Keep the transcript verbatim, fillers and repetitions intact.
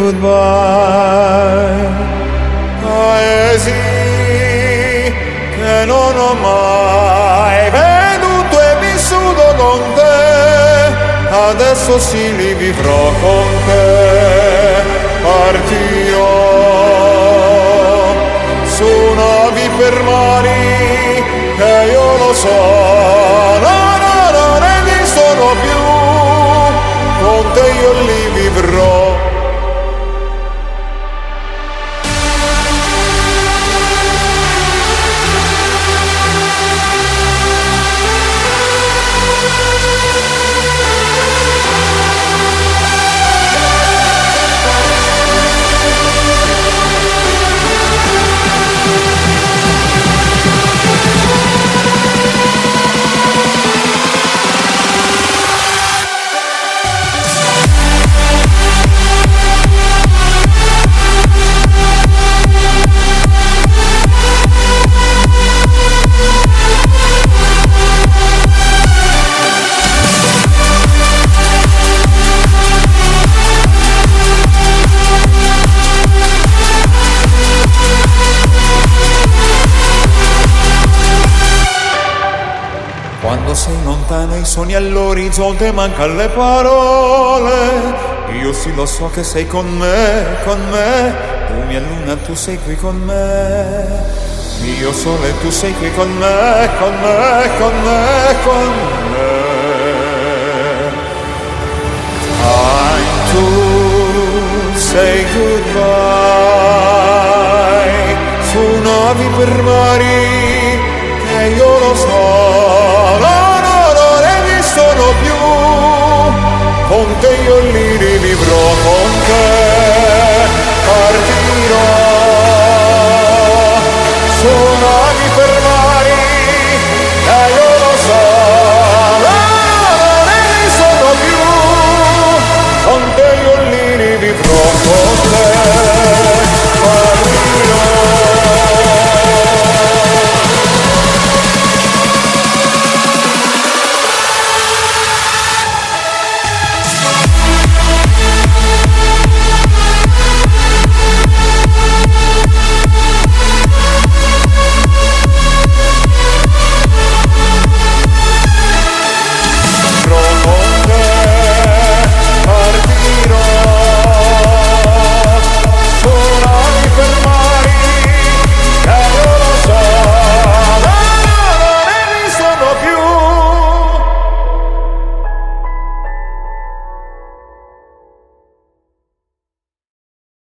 goodbye. Paesi che non ho mai veduto e vissuto con te, adesso sì li vivrò con te. Partirò su navi per mari che io lo so, no, no, non esistono più, con te io li vivrò. Quando sei lontano i sogni all'orizzonte, mancano le parole. Io sì lo so che sei con me, con me. Tu mia luna, tu sei qui con me. Mio sole, tu sei qui con me, con me, con me, con me. Time to say goodbye. Su navi per mari che io lo so.